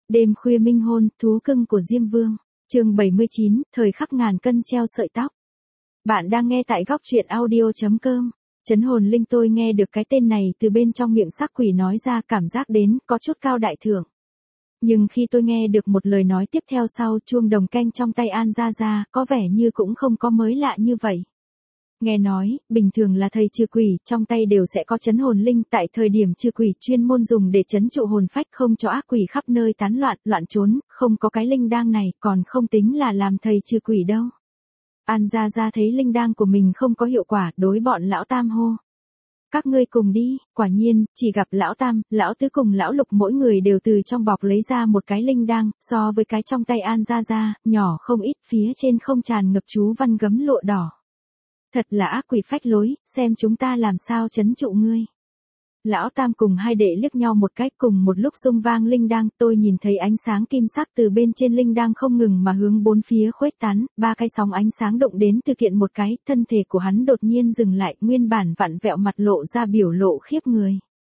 Đêm khuya minh hôn, thú cưng của Diêm Vương. Chương 79, thời khắc ngàn cân treo sợi tóc. Bạn đang nghe tại góc truyện audio.com. Trấn hồn linh, tôi nghe được cái tên này từ bên trong miệng sắc quỷ nói ra, cảm giác đến có chút cao đại thượng. Nhưng khi tôi nghe được một lời nói tiếp theo sau, chuông đồng canh trong tay An Gia Gia, có vẻ như cũng không có mới lạ như vậy. Nghe nói, bình thường là thầy trừ quỷ, trong tay đều sẽ có trấn hồn linh, tại thời điểm trừ quỷ chuyên môn dùng để trấn trụ hồn phách, không cho ác quỷ khắp nơi tán loạn trốn, không có cái linh đang này, còn không tính là làm thầy trừ quỷ đâu. An Gia Gia thấy linh đang của mình không có hiệu quả, đối bọn lão tam hô. Các ngươi cùng đi. Quả nhiên, chỉ gặp lão tam, lão tứ cùng lão lục mỗi người đều từ trong bọc lấy ra một cái linh đang, so với cái trong tay An Gia Gia, nhỏ không ít, phía trên không tràn ngập chú văn gấm lụa đỏ. Thật là ác quỷ phách lối, xem chúng ta làm sao trấn trụ ngươi. Lão tam cùng hai đệ liếc nhau một cách, cùng một lúc rung vang linh đang, tôi nhìn thấy ánh sáng kim sắc từ bên trên linh đang không ngừng mà hướng bốn phía khuếch tán, ba cái sóng ánh sáng động đến từ kiện một cái, thân thể của hắn đột nhiên dừng lại, nguyên bản vặn vẹo mặt lộ ra biểu lộ khiếp người.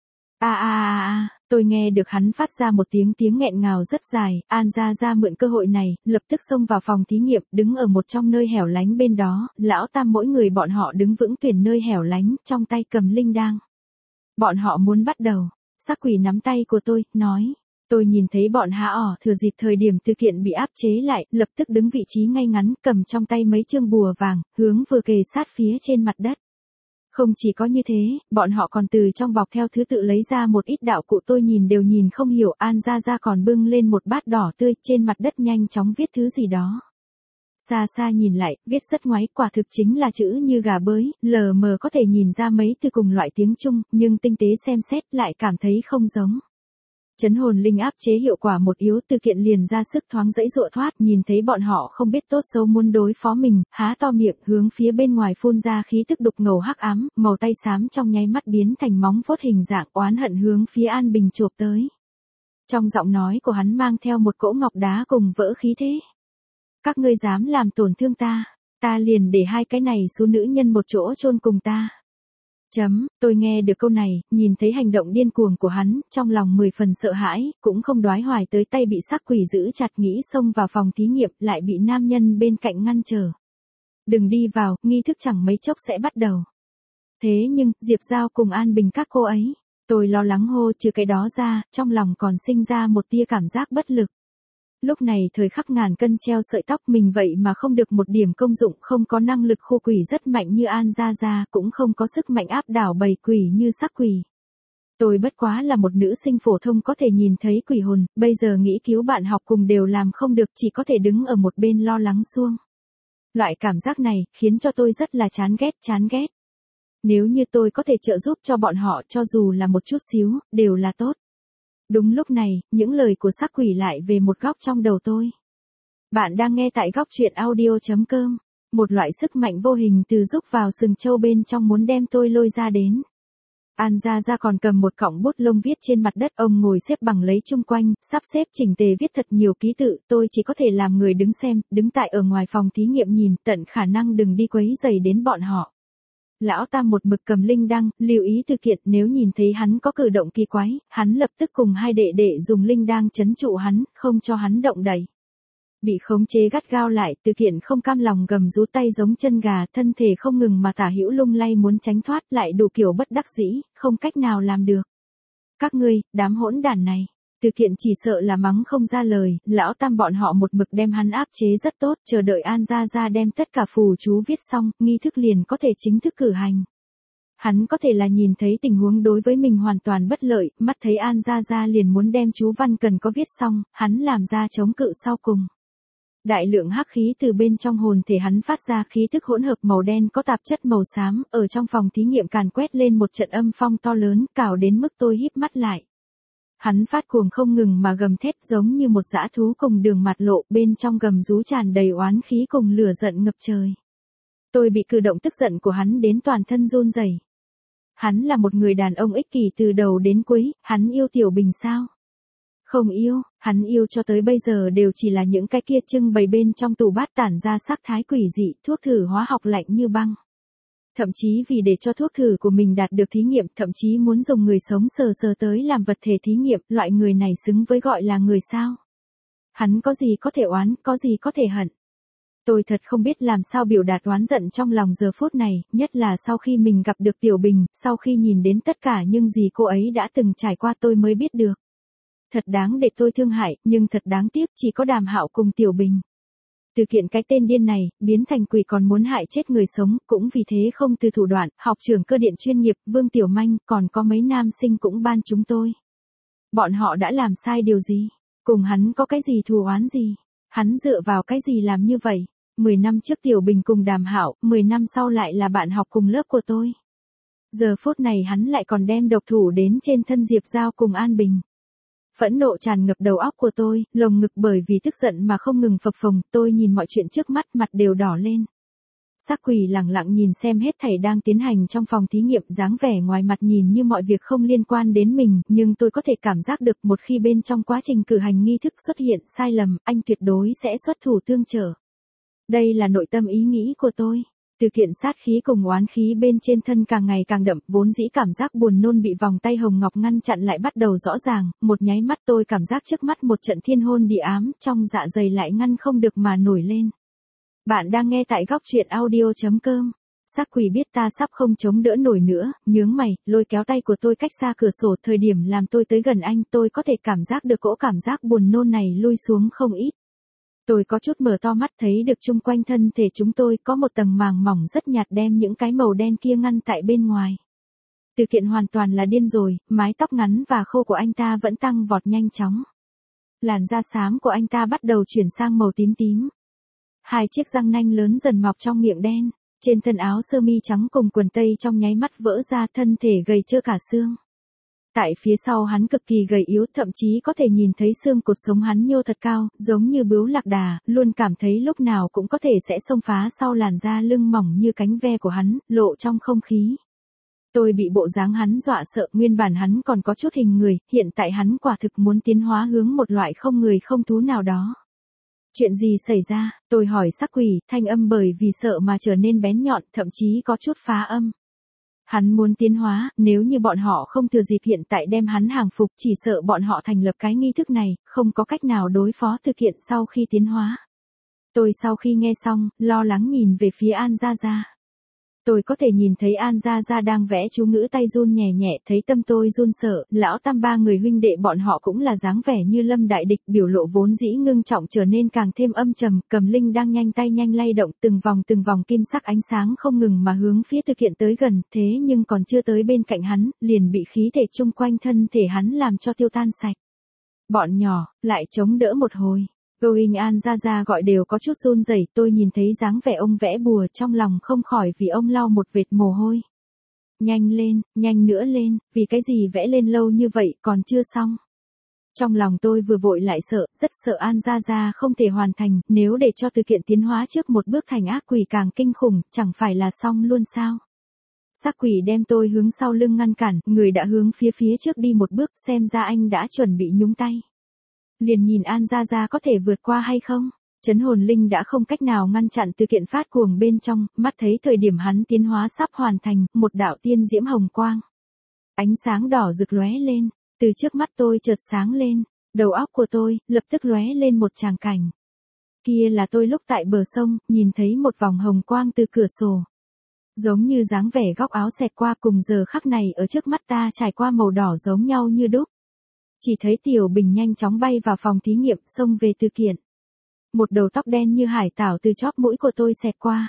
Tôi nghe được hắn phát ra một tiếng nghẹn ngào rất dài. An Gia Gia mượn cơ hội này, lập tức xông vào phòng thí nghiệm, đứng ở một trong nơi hẻo lánh bên đó, lão tam mỗi người bọn họ đứng vững tuyển nơi hẻo lánh, trong tay cầm linh đang. Bọn họ muốn bắt đầu. Sắc quỷ nắm tay của tôi, nói. Tôi nhìn thấy bọn há ỏ thừa dịp thời điểm từ kiện bị áp chế lại, lập tức đứng vị trí ngay ngắn, cầm trong tay mấy chương bùa vàng, hướng vừa kề sát phía trên mặt đất. Không chỉ có như thế, bọn họ còn từ trong bọc theo thứ tự lấy ra một ít đạo cụ tôi nhìn đều nhìn không hiểu. An Gia Gia còn bưng lên một bát đỏ tươi, trên mặt đất nhanh chóng viết thứ gì đó. Xa xa nhìn lại, viết rất ngoáy, quả thực chính là chữ như gà bới, lờ mờ có thể nhìn ra mấy từ cùng loại tiếng Trung, nhưng tinh tế xem xét lại cảm thấy không giống. Trấn hồn linh áp chế hiệu quả một yếu, từ kiện liền ra sức thoáng dãy dụa thoát, nhìn thấy bọn họ không biết tốt xấu muốn đối phó mình, há to miệng hướng phía bên ngoài phun ra khí tức đục ngầu hắc ám, màu tay xám trong nháy mắt biến thành móng vuốt hình dạng oán hận hướng phía An Bình chộp tới. Trong giọng nói của hắn mang theo một cỗ ngọc đá cùng vỡ khí thế. Các ngươi dám làm tổn thương ta, ta liền để hai cái này số nữ nhân một chỗ chôn cùng ta. Tôi nghe được câu này, nhìn thấy hành động điên cuồng của hắn, trong lòng 10 phần sợ hãi, cũng không đoái hoài tới tay bị sắc quỷ giữ chặt, nghĩ xông vào phòng thí nghiệm, lại bị nam nhân bên cạnh ngăn trở. Đừng đi vào, nghi thức chẳng mấy chốc sẽ bắt đầu. Thế nhưng, Diệp Giao cùng An Bình các cô ấy, tôi lo lắng hô, trừ cái đó ra, trong lòng còn sinh ra một tia cảm giác bất lực. Lúc này thời khắc ngàn cân treo sợi tóc, mình vậy mà không được một điểm công dụng, không có năng lực khô quỷ rất mạnh như An Gia Gia, cũng không có sức mạnh áp đảo bầy quỷ như sắc quỷ. Tôi bất quá là một nữ sinh phổ thông có thể nhìn thấy quỷ hồn, bây giờ nghĩ cứu bạn học cùng đều làm không được, chỉ có thể đứng ở một bên lo lắng suông. Loại cảm giác này, khiến cho tôi rất là chán ghét. Nếu như tôi có thể trợ giúp cho bọn họ, cho dù là một chút xíu, đều là tốt. Đúng lúc này, những lời của sắc quỷ lại về một góc trong đầu tôi. Bạn đang nghe tại góc truyện audio.com. Một loại sức mạnh vô hình từ rúc vào sừng trâu bên trong muốn đem tôi lôi ra đến. An Gia Gia còn cầm một cọng bút lông viết trên mặt đất, ông ngồi xếp bằng lấy chung quanh, sắp xếp chỉnh tề viết thật nhiều ký tự, tôi chỉ có thể làm người đứng xem, đứng tại ở ngoài phòng thí nghiệm nhìn, tận khả năng đừng đi quấy rầy đến bọn họ. Lão tam một mực cầm linh đăng, lưu ý từ kiện, nếu nhìn thấy hắn có cử động kỳ quái, hắn lập tức cùng hai đệ đệ dùng linh đăng trấn trụ hắn, không cho hắn động đậy. Bị khống chế gắt gao lại, từ kiện không cam lòng gầm rú tay giống chân gà, thân thể không ngừng mà tả hữu lung lay muốn tránh thoát, lại đủ kiểu bất đắc dĩ, không cách nào làm được. Các ngươi, đám hỗn đản này. Từ kiện chỉ sợ là mắng không ra lời, lão tam bọn họ một mực đem hắn áp chế rất tốt, chờ đợi An Gia Gia đem tất cả phù chú viết xong, nghi thức liền có thể chính thức cử hành. Hắn có thể là nhìn thấy tình huống đối với mình hoàn toàn bất lợi, mắt thấy An Gia Gia liền muốn đem chú văn cần có viết xong, hắn làm ra chống cự sau cùng. Đại lượng hắc khí từ bên trong hồn thể hắn phát ra, khí thức hỗn hợp màu đen có tạp chất màu xám, ở trong phòng thí nghiệm càn quét lên một trận âm phong to lớn, cào đến mức tôi híp mắt lại. Hắn phát cuồng không ngừng mà gầm thét giống như một dã thú cùng đường mặt lộ, bên trong gầm rú tràn đầy oán khí cùng lửa giận ngập trời. Tôi bị cử động tức giận của hắn đến toàn thân run rẩy. Hắn là một người đàn ông ích kỷ từ đầu đến cuối, hắn yêu Tiểu Bình sao? Không yêu, hắn yêu cho tới bây giờ đều chỉ là những cái kia trưng bày bên trong tủ bát tản ra sắc thái quỷ dị, thuốc thử hóa học lạnh như băng. Thậm chí vì để cho thuốc thử của mình đạt được thí nghiệm, thậm chí muốn dùng người sống sờ tới làm vật thể thí nghiệm, loại người này xứng với gọi là người sao? Hắn có gì có thể oán, có gì có thể hận. Tôi thật không biết làm sao biểu đạt oán giận trong lòng giờ phút này, nhất là sau khi mình gặp được Tiểu Bình, sau khi nhìn đến tất cả những gì cô ấy đã từng trải qua tôi mới biết được. Thật đáng để tôi thương hại, nhưng thật đáng tiếc chỉ có Đàm Hạo cùng Tiểu Bình. Từ kiện cái tên điên này, biến thành quỷ còn muốn hại chết người sống, cũng vì thế không từ thủ đoạn, học trưởng cơ điện chuyên nghiệp, Vương Tiểu Manh, còn có mấy nam sinh cũng ban chúng tôi. Bọn họ đã làm sai điều gì? Cùng hắn có cái gì thù oán gì? Hắn dựa vào cái gì làm như vậy? 10 năm trước Tiểu Bình cùng Đàm Hạo, 10 năm sau lại là bạn học cùng lớp của tôi. Giờ phút này hắn lại còn đem độc thủ đến trên thân Diệp Giao cùng An Bình. Phẫn nộ tràn ngập đầu óc của tôi, lồng ngực bởi vì tức giận mà không ngừng phập phồng, tôi nhìn mọi chuyện trước mắt mặt đều đỏ lên. Sắc Quỷ lẳng lặng nhìn xem hết thảy đang tiến hành trong phòng thí nghiệm, dáng vẻ ngoài mặt nhìn như mọi việc không liên quan đến mình, nhưng tôi có thể cảm giác được một khi bên trong quá trình cử hành nghi thức xuất hiện sai lầm, anh tuyệt đối sẽ xuất thủ tương trợ. Đây là nội tâm ý nghĩ của tôi. Từ kiện sát khí cùng oán khí bên trên thân càng ngày càng đậm, vốn dĩ cảm giác buồn nôn bị vòng tay hồng ngọc ngăn chặn lại bắt đầu rõ ràng, một nháy mắt tôi cảm giác trước mắt một trận thiên hôn địa ám, trong dạ dày lại ngăn không được mà nổi lên. Bạn đang nghe tại góc truyện audio.com. Sắc Quỷ biết ta sắp không chống đỡ nổi nữa, nhướng mày, lôi kéo tay của tôi cách xa cửa sổ, thời điểm làm tôi tới gần anh, tôi có thể cảm giác được cỗ cảm giác buồn nôn này lui xuống không ít. Tôi có chút mở to mắt thấy được chung quanh thân thể chúng tôi có một tầng màng mỏng rất nhạt đem những cái màu đen kia ngăn tại bên ngoài. Từ kiện hoàn toàn là điên rồi, mái tóc ngắn và khô của anh ta vẫn tăng vọt nhanh chóng. Làn da xám của anh ta bắt đầu chuyển sang màu tím tím. Hai chiếc răng nanh lớn dần mọc trong miệng đen, trên thân áo sơ mi trắng cùng quần tây trong nháy mắt vỡ ra, thân thể gầy trơ cả xương. Tại phía sau hắn cực kỳ gầy yếu, thậm chí có thể nhìn thấy xương cột sống hắn nhô thật cao, giống như bướu lạc đà, luôn cảm thấy lúc nào cũng có thể sẽ xông phá sau làn da lưng mỏng như cánh ve của hắn, lộ trong không khí. Tôi bị bộ dáng hắn dọa sợ, nguyên bản hắn còn có chút hình người, hiện tại hắn quả thực muốn tiến hóa hướng một loại không người không thú nào đó. Chuyện gì xảy ra? Tôi hỏi Sắc Quỷ, thanh âm bởi vì sợ mà trở nên bén nhọn, thậm chí có chút phá âm. Hắn muốn tiến hóa, nếu như bọn họ không thừa dịp hiện tại đem hắn hàng phục, chỉ sợ bọn họ thành lập cái nghi thức này, không có cách nào đối phó thực hiện sau khi tiến hóa. Tôi sau khi nghe xong, lo lắng nhìn về phía An Gia Gia. Tôi có thể nhìn thấy An Gia Gia đang vẽ chú ngữ, tay run nhẹ nhẹ, thấy tâm tôi run sợ, lão tam ba người huynh đệ bọn họ cũng là dáng vẻ như lâm đại địch, biểu lộ vốn dĩ ngưng trọng trở nên càng thêm âm trầm, Cầm Linh đang nhanh tay nhanh lay động, từng vòng kim sắc ánh sáng không ngừng mà hướng phía thực hiện tới gần, thế nhưng còn chưa tới bên cạnh hắn, liền bị khí thể chung quanh thân thể hắn làm cho tiêu tan sạch. Bọn nhỏ, lại chống đỡ một hồi. Going An Gia Gia gọi đều có chút run rẩy, tôi nhìn thấy dáng vẻ ông vẽ bùa trong lòng không khỏi vì ông lau một vệt mồ hôi. Nhanh lên, nhanh nữa lên, vì cái gì vẽ lên lâu như vậy còn chưa xong. Trong lòng tôi vừa vội lại sợ, rất sợ An Gia Gia không thể hoàn thành, nếu để cho từ kiện tiến hóa trước một bước thành ác quỷ càng kinh khủng, chẳng phải là xong luôn sao. Sắc Quỷ đem tôi hướng sau lưng ngăn cản, người đã hướng phía trước đi một bước, xem ra anh đã chuẩn bị nhúng tay. Liền nhìn An Gia Gia có thể vượt qua hay không. Chấn hồn linh đã không cách nào ngăn chặn từ kiện phát cuồng bên trong, mắt thấy thời điểm hắn tiến hóa sắp hoàn thành, một đạo tiên diễm hồng quang. Ánh sáng đỏ rực lóe lên, từ trước mắt tôi chợt sáng lên, đầu óc của tôi lập tức lóe lên một tràng cảnh. Kia là tôi lúc tại bờ sông, nhìn thấy một vòng hồng quang từ cửa sổ. Giống như dáng vẻ góc áo xẹt qua, cùng giờ khắc này ở trước mắt ta trải qua màu đỏ giống nhau như đúc. Chỉ thấy Tiểu Bình nhanh chóng bay vào phòng thí nghiệm, xông về từ kiện. Một đầu tóc đen như hải tảo từ chóp mũi của tôi xẹt qua.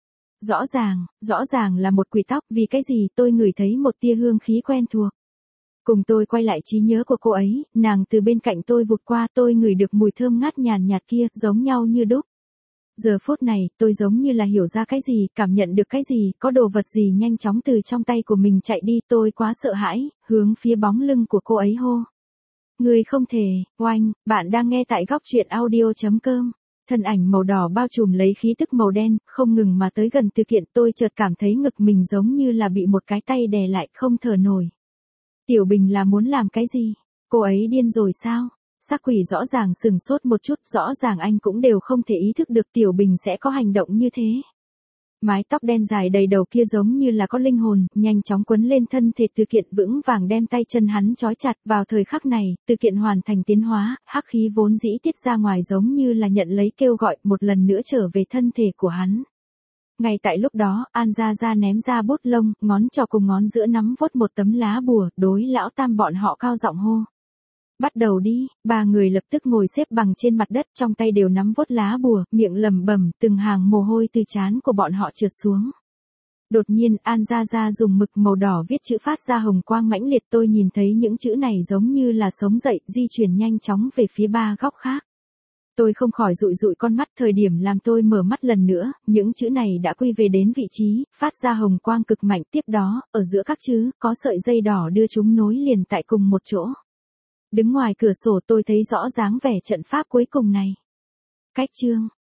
Rõ ràng là một quỷ tóc, vì cái gì tôi ngửi thấy một tia hương khí quen thuộc. Cùng tôi quay lại trí nhớ của cô ấy, nàng từ bên cạnh tôi vụt qua, tôi ngửi được mùi thơm ngát nhàn nhạt kia, giống nhau như đúc. Giờ phút này, tôi giống như là hiểu ra cái gì, cảm nhận được cái gì, có đồ vật gì nhanh chóng từ trong tay của mình chạy đi, tôi quá sợ hãi, hướng phía bóng lưng của cô ấy hô. Người không thể, oanh, bạn đang nghe tại góc truyện audio.com. Thân ảnh màu đỏ bao trùm lấy khí tức màu đen, không ngừng mà tới gần từ kiện, tôi chợt cảm thấy ngực mình giống như là bị một cái tay đè lại, không thở nổi. Tiểu Bình là muốn làm cái gì? Cô ấy điên rồi sao? Sắc Quỷ rõ ràng sừng sốt một chút, rõ ràng anh cũng đều không thể ý thức được Tiểu Bình sẽ có hành động như thế. Mái tóc đen dài đầy đầu kia giống như là có linh hồn, nhanh chóng quấn lên thân thể Từ Kiện vững vàng đem tay chân hắn trói chặt. Vào thời khắc này, Từ Kiện hoàn thành tiến hóa, hắc khí vốn dĩ tiết ra ngoài giống như là nhận lấy kêu gọi một lần nữa trở về thân thể của hắn. Ngay tại lúc đó, An Gia Gia ném ra bút lông, ngón trỏ cùng ngón giữa nắm vuốt một tấm lá bùa, đối lão tam bọn họ cao giọng hô. Bắt đầu đi, ba người lập tức ngồi xếp bằng trên mặt đất, trong tay đều nắm vuốt lá bùa, miệng lẩm bẩm, từng hàng mồ hôi từ trán của bọn họ trượt xuống. Đột nhiên An Gia Gia dùng mực màu đỏ viết chữ phát ra hồng quang mãnh liệt, tôi nhìn thấy những chữ này giống như là sống dậy, di chuyển nhanh chóng về phía ba góc khác. Tôi không khỏi dụi dụi con mắt, thời điểm làm tôi mở mắt lần nữa, những chữ này đã quy về đến vị trí, phát ra hồng quang cực mạnh, tiếp đó, ở giữa các chữ, có sợi dây đỏ đưa chúng nối liền tại cùng một chỗ. Đứng ngoài cửa sổ tôi thấy rõ dáng vẻ trận pháp cuối cùng này. Cách chương